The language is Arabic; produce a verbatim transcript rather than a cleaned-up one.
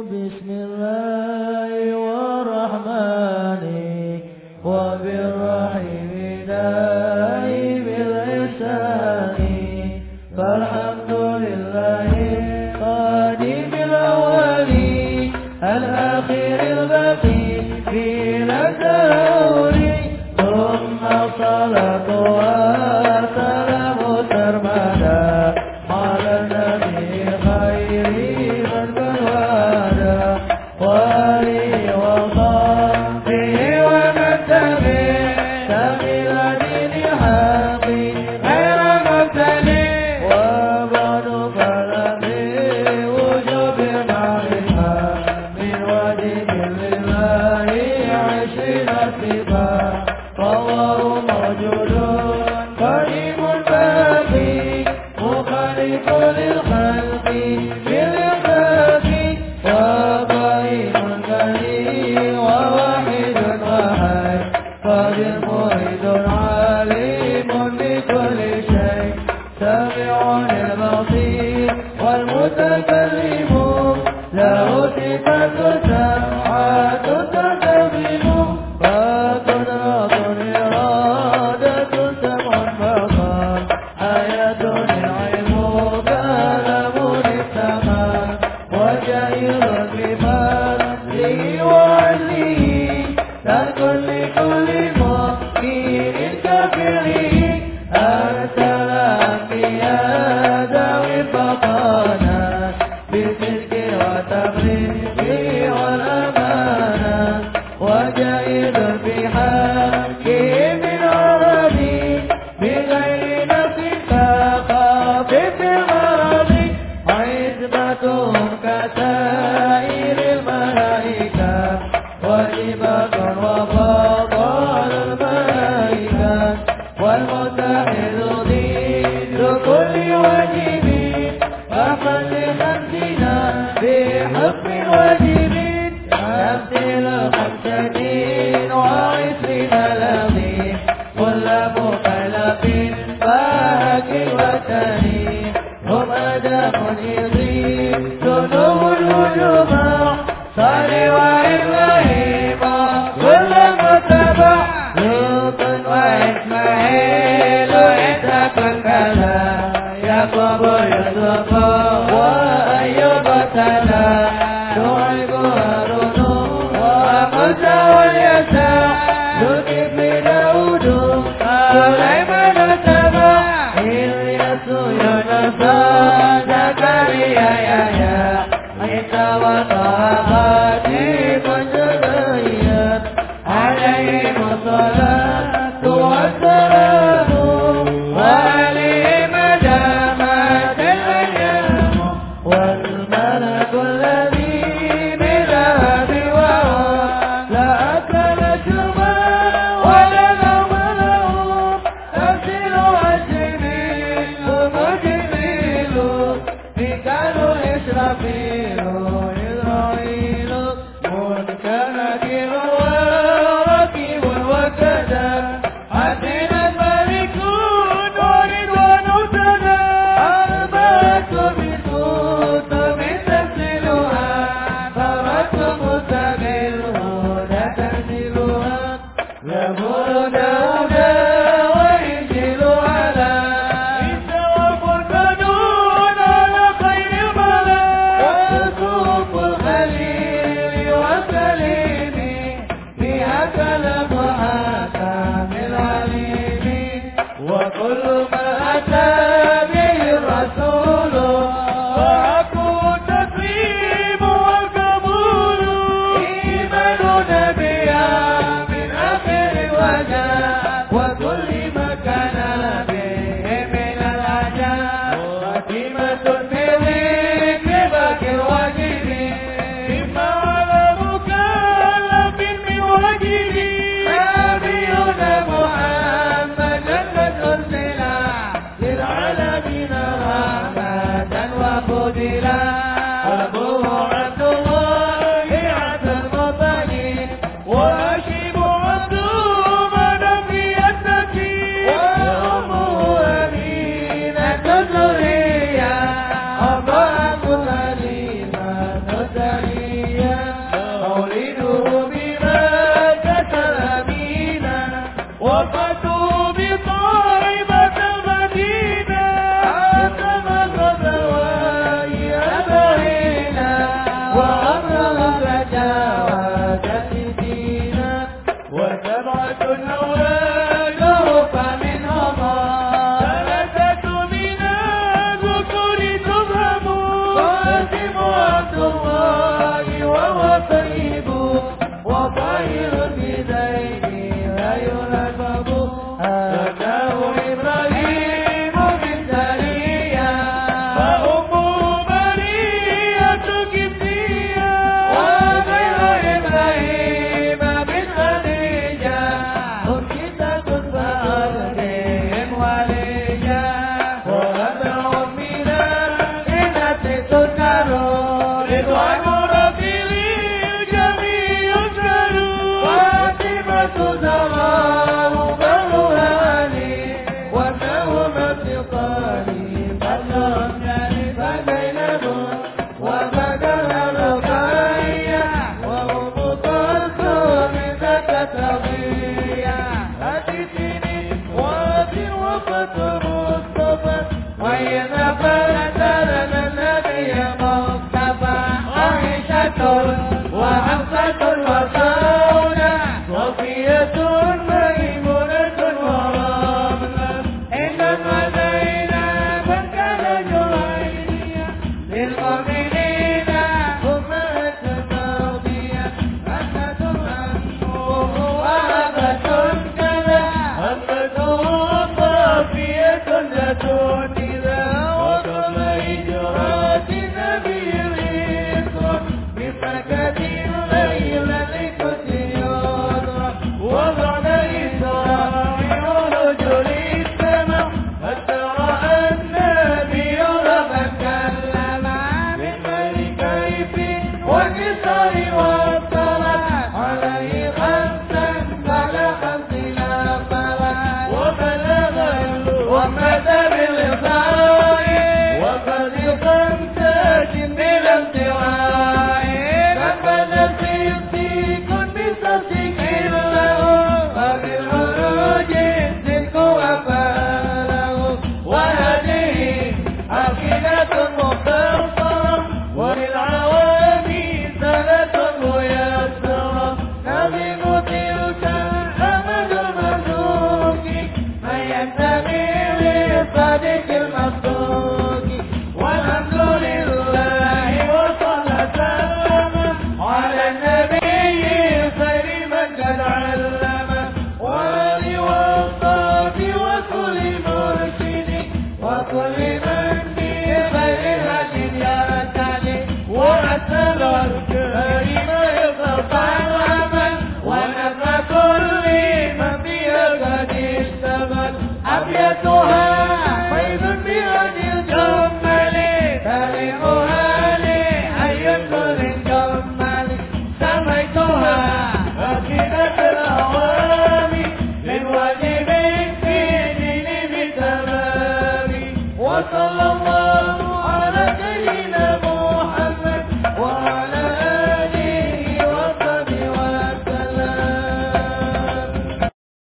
بسم الله والرحمن وبالرحيم دائم الإحسان فالحمد لله قادم الأولين الآخر الباقي بلا تهور ثم الصلاة والسلام سرمدا على النبي خير من بالوالى وآله وصحبه ومن تبع سبيل دين الحق غير مبتلي وبعد فلم وجوب معرفة من واجب لله عشرين صفة فالله موجود قديم باقي مخالف للخلق بالإخلاق وقائم كريم وواحد واحد قادر محيط عليم بكل شيء سامع البصير والمتكلم له صفات سبعة تستمر وقدرة إرادة سمع بصر آية العلم كلام السماء وجائر بفضله وعدله ترك لكل مؤمن كافر أرسل أنبياء ذوي الفطانة بالصدق والتبليغ والأمانة وجائر بحقه من عربي بغير نفس كخافت المرض عزبتهم كسائر الملائكة واجبة وفضل الملائكة والمتحد ضد كل واجب أحمد خمسنا بحكم واجب تمثيل خمسين وعشرين لغيب كل مكلف فاك وتاني هم أدم يضيب ذنوب الوجوب صالح وإبراهيم كل متبع لوط وإسماعيل عندك الكلا يعقوب يوسف وأيوب تلا شعيب هارون وموسى واليسع ذو الكفل داود سليمان تبع إلياس يونس زكريا يحيى عيسى وطه خاتم النبيين عليهم الصلاة والسلام وعليهم دامت الأيام والملك الذي بذهب وهو لا أكل شربا ولا نوم له تفسير وجميل ومجميل ميكال إسرافيل إسرائيل منكر ورقيب وكذا عدنا الملك ورضوان تنا أربعة بصوت من تفصيلها فرت مستقل هدى تنزلها يقول داود وينزل على عيسى وفرقان على خير الملا رضوان